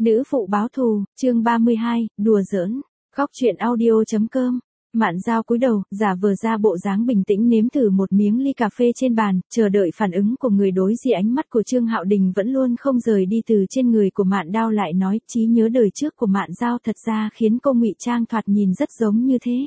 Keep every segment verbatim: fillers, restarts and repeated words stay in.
Nữ phụ báo thù, chương ba mươi hai, đùa giỡn. Góc truyện audio chấm com. Mạn Dao cúi đầu, giả vờ ra bộ dáng bình tĩnh nếm thử một miếng ly cà phê trên bàn, chờ đợi phản ứng của người đối diện. Ánh mắt của Trương Hạo Đình vẫn luôn không rời đi từ trên người của Mạn Đao, lại nói trí nhớ đời trước của Mạn Dao thật ra khiến cô ngụy trang thoạt nhìn rất giống như thế.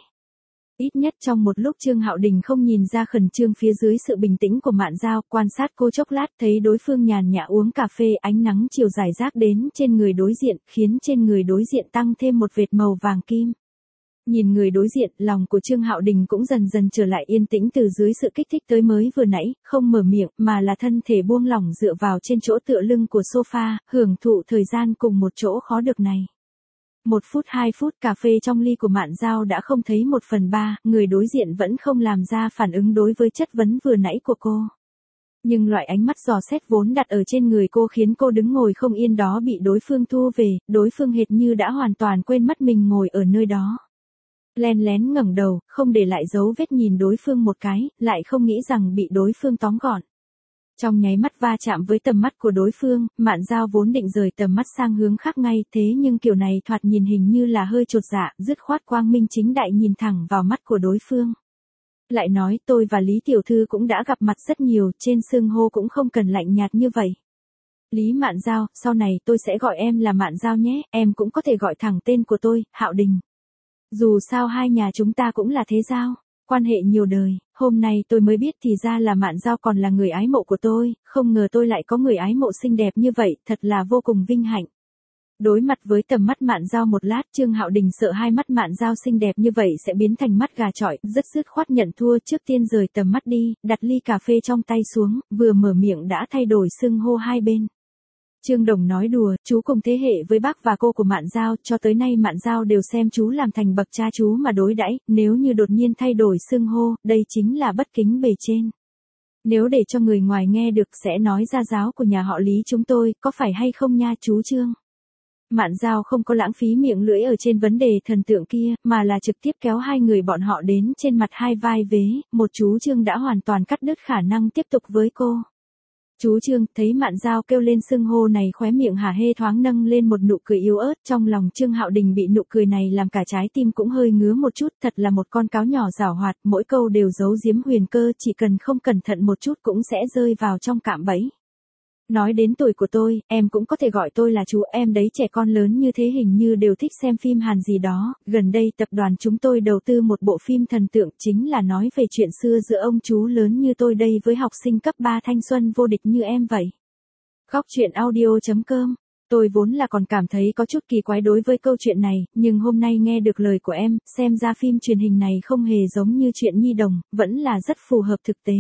Ít nhất trong một lúc Trương Hạo Đình không nhìn ra khẩn trương phía dưới sự bình tĩnh của Mạn Dao, quan sát cô chốc lát thấy đối phương nhàn nhã uống cà phê, ánh nắng chiều rải rác đến trên người đối diện, khiến trên người đối diện tăng thêm một vệt màu vàng kim. Nhìn người đối diện, lòng của Trương Hạo Đình cũng dần dần trở lại yên tĩnh từ dưới sự kích thích tới mới vừa nãy, không mở miệng, mà là thân thể buông lỏng dựa vào trên chỗ tựa lưng của sofa, hưởng thụ thời gian cùng một chỗ khó được này. Một phút hai phút cà phê trong ly của Mạn Dao đã không thấy một phần ba, người đối diện vẫn không làm ra phản ứng đối với chất vấn vừa nãy của cô. Nhưng loại ánh mắt dò xét vốn đặt ở trên người cô khiến cô đứng ngồi không yên đó bị đối phương thu về, đối phương hệt như đã hoàn toàn quên mất mình ngồi ở nơi đó. Len lén ngẩng đầu, không để lại dấu vết nhìn đối phương một cái, lại không nghĩ rằng bị đối phương tóm gọn. Trong nháy mắt va chạm với tầm mắt của đối phương, Mạn Dao vốn định rời tầm mắt sang hướng khác ngay, thế nhưng kiểu này thoạt nhìn hình như là hơi chột dạ, dứt khoát quang minh chính đại nhìn thẳng vào mắt của đối phương. Lại nói tôi và Lý Tiểu Thư cũng đã gặp mặt rất nhiều, trên xưng hô cũng không cần lạnh nhạt như vậy. Lý Mạn Dao, sau này tôi sẽ gọi em là Mạn Dao nhé, em cũng có thể gọi thẳng tên của tôi, Hạo Đình. Dù sao hai nhà chúng ta cũng là thế giao, quan hệ nhiều đời, hôm nay tôi mới biết thì ra là Mạn Dao còn là người ái mộ của tôi, không ngờ tôi lại có người ái mộ xinh đẹp như vậy, thật là vô cùng vinh hạnh. Đối mặt với tầm mắt Mạn Dao một lát, Trương Hạo Đình sợ hai mắt Mạn Dao xinh đẹp như vậy sẽ biến thành mắt gà chọi, rất dứt khoát nhận thua, trước tiên rời tầm mắt đi, đặt ly cà phê trong tay xuống, vừa mở miệng đã thay đổi xưng hô hai bên. Trương Đồng nói đùa, chú cùng thế hệ với bác và cô của Mạn Dao, cho tới nay Mạn Dao đều xem chú làm thành bậc cha chú mà đối đãi, nếu như đột nhiên thay đổi xưng hô, đây chính là bất kính bề trên. Nếu để cho người ngoài nghe được sẽ nói ra giáo của nhà họ Lý chúng tôi, có phải hay không nha chú Trương? Mạn Dao không có lãng phí miệng lưỡi ở trên vấn đề thần tượng kia, mà là trực tiếp kéo hai người bọn họ đến trên mặt hai vai vế, một chú Trương đã hoàn toàn cắt đứt khả năng tiếp tục với cô. Chú Trương, thấy Mạn Dao kêu lên xưng hô này, khóe miệng hả hê thoáng nâng lên một nụ cười yếu ớt, trong lòng Trương Hạo Đình bị nụ cười này làm cả trái tim cũng hơi ngứa một chút, thật là một con cáo nhỏ giảo hoạt, mỗi câu đều giấu giếm huyền cơ, chỉ cần không cẩn thận một chút cũng sẽ rơi vào trong cạm bẫy. Nói đến tuổi của tôi, em cũng có thể gọi tôi là chú, em đấy trẻ con lớn như thế hình như đều thích xem phim Hàn gì đó, gần đây tập đoàn chúng tôi đầu tư một bộ phim thần tượng, chính là nói về chuyện xưa giữa ông chú lớn như tôi đây với học sinh cấp ba thanh xuân vô địch như em vậy. Góc truyện audio chấm com. Tôi vốn là còn cảm thấy có chút kỳ quái đối với câu chuyện này, nhưng hôm nay nghe được lời của em, xem ra phim truyền hình này không hề giống như chuyện nhi đồng, vẫn là rất phù hợp thực tế.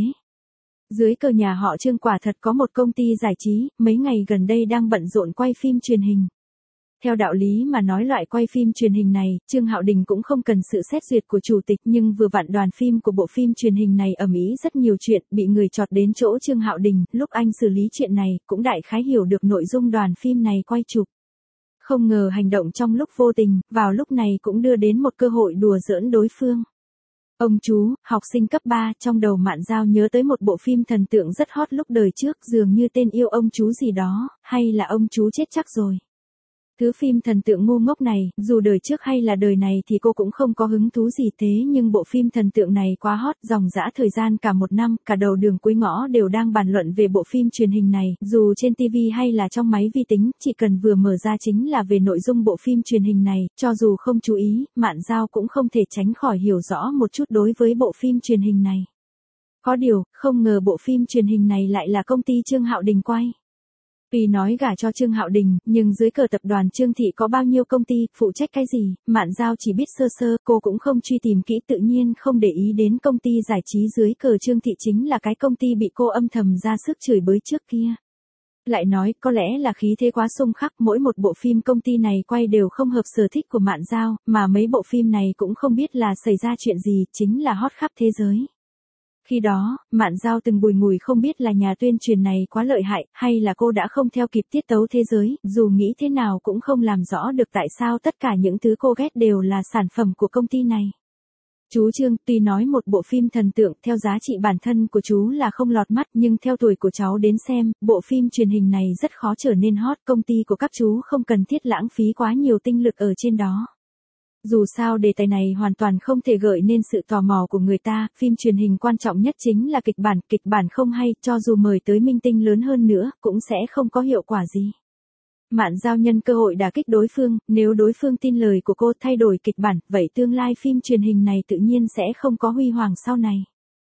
Dưới cờ nhà họ Trương quả thật có một công ty giải trí, mấy ngày gần đây đang bận rộn quay phim truyền hình. Theo đạo lý mà nói loại quay phim truyền hình này, Trương Hạo Đình cũng không cần sự xét duyệt của chủ tịch, nhưng vừa vặn đoàn phim của bộ phim truyền hình này ầm ĩ rất nhiều chuyện, bị người chọt đến chỗ Trương Hạo Đình, lúc anh xử lý chuyện này, cũng đại khái hiểu được nội dung đoàn phim này quay chụp. Không ngờ hành động trong lúc vô tình, vào lúc này cũng đưa đến một cơ hội đùa giỡn đối phương. Ông chú, học sinh cấp ba, trong đầu Mạn Dao nhớ tới một bộ phim thần tượng rất hot lúc đời trước, dường như tên yêu ông chú gì đó, hay là ông chú chết chắc rồi. Thứ phim thần tượng ngu ngốc này, dù đời trước hay là đời này thì cô cũng không có hứng thú gì, thế nhưng bộ phim thần tượng này quá hot, dòng dã thời gian cả một năm, cả đầu đường cuối ngõ đều đang bàn luận về bộ phim truyền hình này, dù trên ti vi hay là trong máy vi tính, chỉ cần vừa mở ra chính là về nội dung bộ phim truyền hình này, cho dù không chú ý, Mạn Dao cũng không thể tránh khỏi hiểu rõ một chút đối với bộ phim truyền hình này. Có điều, không ngờ bộ phim truyền hình này lại là công ty Trương Hạo Đình quay. Vì nói gả cho Trương Hạo Đình, nhưng dưới cờ tập đoàn Trương Thị có bao nhiêu công ty, phụ trách cái gì, Mạn Dao chỉ biết sơ sơ, cô cũng không truy tìm kỹ, tự nhiên không để ý đến công ty giải trí dưới cờ Trương Thị chính là cái công ty bị cô âm thầm ra sức chửi bới trước kia. Lại nói, có lẽ là khí thế quá xung khắc, mỗi một bộ phim công ty này quay đều không hợp sở thích của Mạn Dao, mà mấy bộ phim này cũng không biết là xảy ra chuyện gì, chính là hot khắp thế giới. Khi đó, Mạn Dao từng bùi ngùi không biết là nhà tuyên truyền này quá lợi hại, hay là cô đã không theo kịp tiết tấu thế giới, dù nghĩ thế nào cũng không làm rõ được tại sao tất cả những thứ cô ghét đều là sản phẩm của công ty này. Chú Trương, tuy nói một bộ phim thần tượng theo giá trị bản thân của chú là không lọt mắt nhưng theo tuổi của cháu đến xem, bộ phim truyền hình này rất khó trở nên hot. Công ty của các chú không cần thiết lãng phí quá nhiều tinh lực ở trên đó. Dù sao đề tài này hoàn toàn không thể gợi nên sự tò mò của người ta, phim truyền hình quan trọng nhất chính là kịch bản, kịch bản không hay, cho dù mời tới minh tinh lớn hơn nữa, cũng sẽ không có hiệu quả gì. Mạn Giao nhân cơ hội đả kích đối phương, nếu đối phương tin lời của cô thay đổi kịch bản, vậy tương lai phim truyền hình này tự nhiên sẽ không có huy hoàng sau này.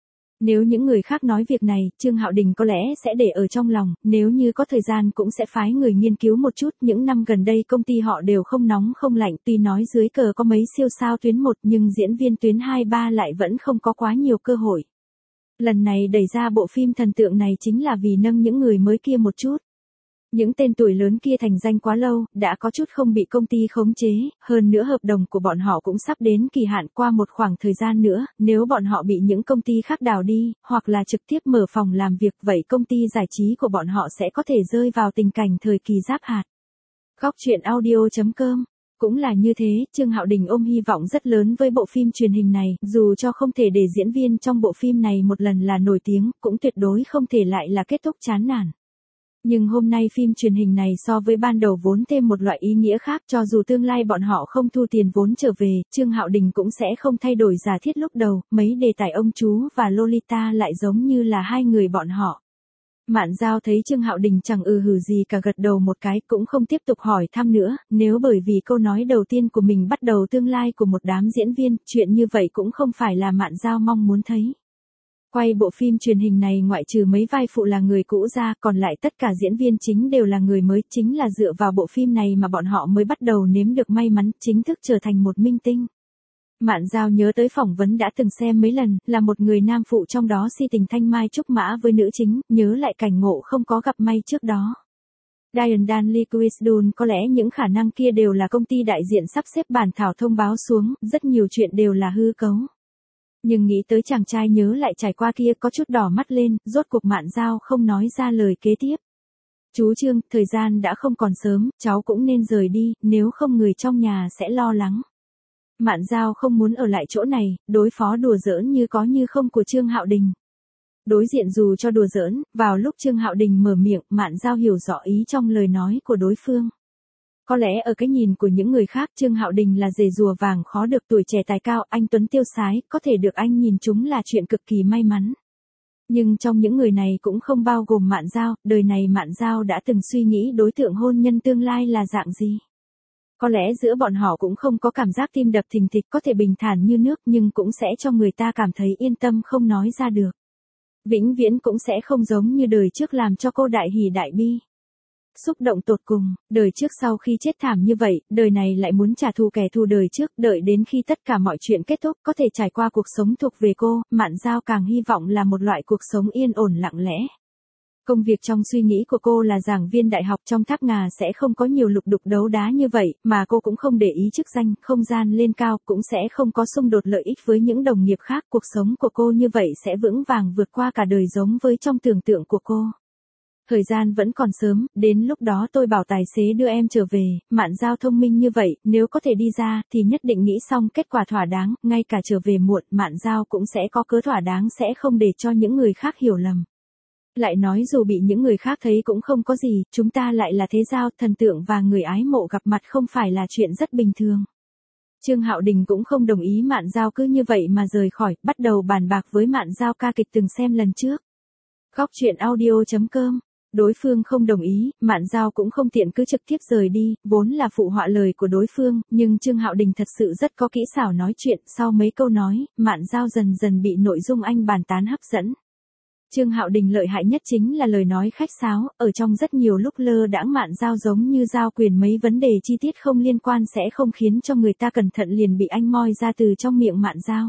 Nếu những người khác nói việc này, Trương Hạo Đình có lẽ sẽ để ở trong lòng, nếu như có thời gian cũng sẽ phái người nghiên cứu một chút. Những năm gần đây công ty họ đều không nóng không lạnh, tuy nói dưới cờ có mấy siêu sao tuyến một nhưng diễn viên tuyến hai ba lại vẫn không có quá nhiều cơ hội. Lần này đẩy ra bộ phim thần tượng này chính là vì nâng những người mới kia một chút. Những tên tuổi lớn kia thành danh quá lâu, đã có chút không bị công ty khống chế, hơn nữa hợp đồng của bọn họ cũng sắp đến kỳ hạn. Qua một khoảng thời gian nữa, nếu bọn họ bị những công ty khác đào đi, hoặc là trực tiếp mở phòng làm việc, vậy công ty giải trí của bọn họ sẽ có thể rơi vào tình cảnh thời kỳ giáp hạt. Góc truyện audio chấm com Cũng là như thế, Trương Hạo Đình ôm hy vọng rất lớn với bộ phim truyền hình này, dù cho không thể để diễn viên trong bộ phim này một lần là nổi tiếng, cũng tuyệt đối không thể lại là kết thúc chán nản. Nhưng hôm nay phim truyền hình này so với ban đầu vốn thêm một loại ý nghĩa khác, cho dù tương lai bọn họ không thu tiền vốn trở về, Trương Hạo Đình cũng sẽ không thay đổi giả thiết lúc đầu, mấy đề tài ông chú và Lolita lại giống như là hai người bọn họ. Mạn Giao thấy Trương Hạo Đình chẳng ừ hừ gì cả, gật đầu một cái, cũng không tiếp tục hỏi thăm nữa, nếu bởi vì câu nói đầu tiên của mình bắt đầu tương lai của một đám diễn viên, chuyện như vậy cũng không phải là Mạn Giao mong muốn thấy. Quay bộ phim truyền hình này ngoại trừ mấy vai phụ là người cũ ra, còn lại tất cả diễn viên chính đều là người mới, chính là dựa vào bộ phim này mà bọn họ mới bắt đầu nếm được may mắn, chính thức trở thành một minh tinh. Mạn Giao nhớ tới phỏng vấn đã từng xem mấy lần, là một người nam phụ trong đó si tình thanh mai trúc mã với nữ chính, nhớ lại cảnh ngộ không có gặp may trước đó. Diane Danley Quisdon, có lẽ những khả năng kia đều là công ty đại diện sắp xếp bản thảo thông báo xuống, rất nhiều chuyện đều là hư cấu. Nhưng nghĩ tới chàng trai nhớ lại trải qua kia có chút đỏ mắt lên, rốt cuộc Mạn Giao không nói ra lời kế tiếp. Chú Trương, thời gian đã không còn sớm, cháu cũng nên rời đi, nếu không người trong nhà sẽ lo lắng. Mạn Giao không muốn ở lại chỗ này, đối phó đùa giỡn như có như không của Trương Hạo Đình. Đối diện dù cho đùa giỡn, vào lúc Trương Hạo Đình mở miệng, Mạn Giao hiểu rõ ý trong lời nói của đối phương. Có lẽ ở cái nhìn của những người khác, Trương Hạo Đình là rể rùa vàng khó được, tuổi trẻ tài cao, anh tuấn tiêu sái, có thể được anh nhìn chúng là chuyện cực kỳ may mắn. Nhưng trong những người này cũng không bao gồm Mạn Giao, đời này Mạn Giao đã từng suy nghĩ đối tượng hôn nhân tương lai là dạng gì. Có lẽ giữa bọn họ cũng không có cảm giác tim đập thình thịch, có thể bình thản như nước, nhưng cũng sẽ cho người ta cảm thấy yên tâm không nói ra được. Vĩnh viễn cũng sẽ không giống như đời trước làm cho cô đại hỉ đại bi. Xúc động tột cùng, đời trước sau khi chết thảm như vậy, đời này lại muốn trả thù kẻ thù đời trước, đợi đến khi tất cả mọi chuyện kết thúc, có thể trải qua cuộc sống thuộc về cô, Mạn Giao càng hy vọng là một loại cuộc sống yên ổn lặng lẽ. Công việc trong suy nghĩ của cô là giảng viên đại học trong tháp ngà sẽ không có nhiều lục đục đấu đá như vậy, mà cô cũng không để ý chức danh, không gian lên cao, cũng sẽ không có xung đột lợi ích với những đồng nghiệp khác, cuộc sống của cô như vậy sẽ vững vàng vượt qua cả đời giống với trong tưởng tượng của cô. Thời gian vẫn còn sớm, đến lúc đó tôi bảo tài xế đưa em trở về. Mạn Giao thông minh như vậy, nếu có thể đi ra, thì nhất định nghĩ xong kết quả thỏa đáng, ngay cả trở về muộn, Mạn Giao cũng sẽ có cớ thỏa đáng, sẽ không để cho những người khác hiểu lầm. Lại nói dù bị những người khác thấy cũng không có gì, chúng ta lại là thế giao, thần tượng và người ái mộ gặp mặt không phải là chuyện rất bình thường. Trương Hạo Đình cũng không đồng ý Mạn Giao cứ như vậy mà rời khỏi, bắt đầu bàn bạc với Mạn Giao ca kịch từng xem lần trước. Góc truyện audio chấm com Đối phương không đồng ý, Mạn Giao cũng không tiện cứ trực tiếp rời đi, vốn là phụ họa lời của đối phương, nhưng Trương Hạo Đình thật sự rất có kỹ xảo nói chuyện, sau mấy câu nói, Mạn Giao dần dần bị nội dung anh bàn tán hấp dẫn. Trương Hạo Đình lợi hại nhất chính là lời nói khách sáo, ở trong rất nhiều lúc lơ đãng Mạn Giao giống như giao quyền mấy vấn đề chi tiết không liên quan sẽ không khiến cho người ta cẩn thận liền bị anh moi ra từ trong miệng Mạn Giao.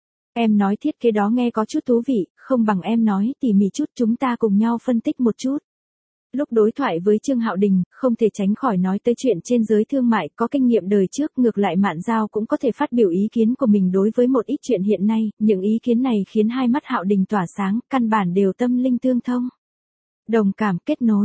Em nói thiết kế đó nghe có chút thú vị, không bằng em nói tỉ mỉ chút, chúng ta cùng nhau phân tích một chút. Lúc đối thoại với Trương Hạo Đình, không thể tránh khỏi nói tới chuyện trên giới thương mại, có kinh nghiệm đời trước, ngược lại Mạn Giao cũng có thể phát biểu ý kiến của mình đối với một ít chuyện hiện nay, những ý kiến này khiến hai mắt Hạo Đình tỏa sáng, căn bản đều tâm linh tương thông. Đồng cảm, kết nối.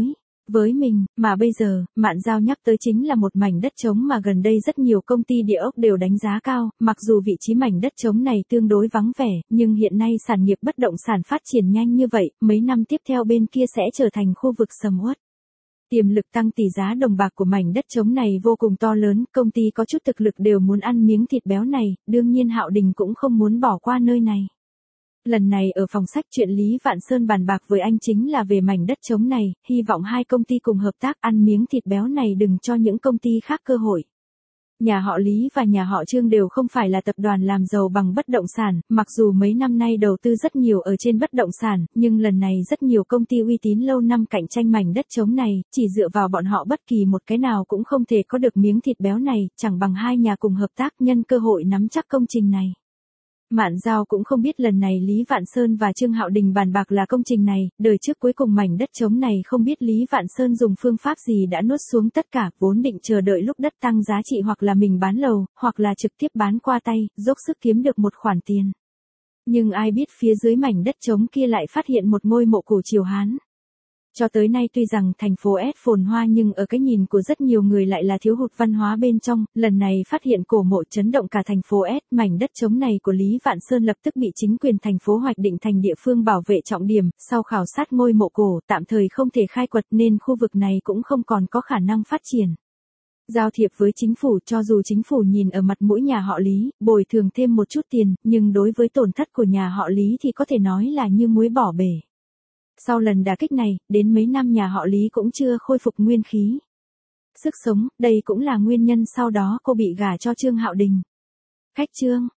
với mình, mà bây giờ, Mạn Giao nhắc tới chính là một mảnh đất trống mà gần đây rất nhiều công ty địa ốc đều đánh giá cao, mặc dù vị trí mảnh đất trống này tương đối vắng vẻ, nhưng hiện nay sản nghiệp bất động sản phát triển nhanh như vậy, mấy năm tiếp theo bên kia sẽ trở thành khu vực sầm uất. Tiềm lực tăng tỷ giá đồng bạc của mảnh đất trống này vô cùng to lớn, công ty có chút thực lực đều muốn ăn miếng thịt béo này, đương nhiên Hạo Đình cũng không muốn bỏ qua nơi này. Lần này ở phòng sách chuyện Lý Vạn Sơn bàn bạc với anh chính là về mảnh đất trống này, hy vọng hai công ty cùng hợp tác ăn miếng thịt béo này đừng cho những công ty khác cơ hội. Nhà họ Lý và nhà họ Trương đều không phải là tập đoàn làm giàu bằng bất động sản, mặc dù mấy năm nay đầu tư rất nhiều ở trên bất động sản, nhưng lần này rất nhiều công ty uy tín lâu năm cạnh tranh mảnh đất trống này, chỉ dựa vào bọn họ bất kỳ một cái nào cũng không thể có được miếng thịt béo này, chẳng bằng hai nhà cùng hợp tác nhân cơ hội nắm chắc công trình này. Mạn Giao cũng không biết lần này Lý Vạn Sơn và Trương Hạo Đình bàn bạc là công trình này, đời trước cuối cùng mảnh đất trống này không biết Lý Vạn Sơn dùng phương pháp gì đã nuốt xuống tất cả, vốn định chờ đợi lúc đất tăng giá trị hoặc là mình bán lầu, hoặc là trực tiếp bán qua tay, dốc sức kiếm được một khoản tiền. Nhưng ai biết phía dưới mảnh đất trống kia lại phát hiện một ngôi mộ cổ triều Hán. Cho tới nay tuy rằng thành phố S phồn hoa nhưng ở cái nhìn của rất nhiều người lại là thiếu hụt văn hóa bên trong, lần này phát hiện cổ mộ chấn động cả thành phố S, mảnh đất trống này của Lý Vạn Sơn lập tức bị chính quyền thành phố hoạch định thành địa phương bảo vệ trọng điểm, sau khảo sát ngôi mộ cổ tạm thời không thể khai quật nên khu vực này cũng không còn có khả năng phát triển. Giao thiệp với chính phủ, cho dù chính phủ nhìn ở mặt mũi nhà họ Lý, bồi thường thêm một chút tiền, nhưng đối với tổn thất của nhà họ Lý thì có thể nói là như muối bỏ bể. Sau lần đả kích này, đến mấy năm nhà họ Lý cũng chưa khôi phục nguyên khí. Sức sống, đây cũng là nguyên nhân sau đó cô bị gả cho Trương Hạo Đình. Khách Trương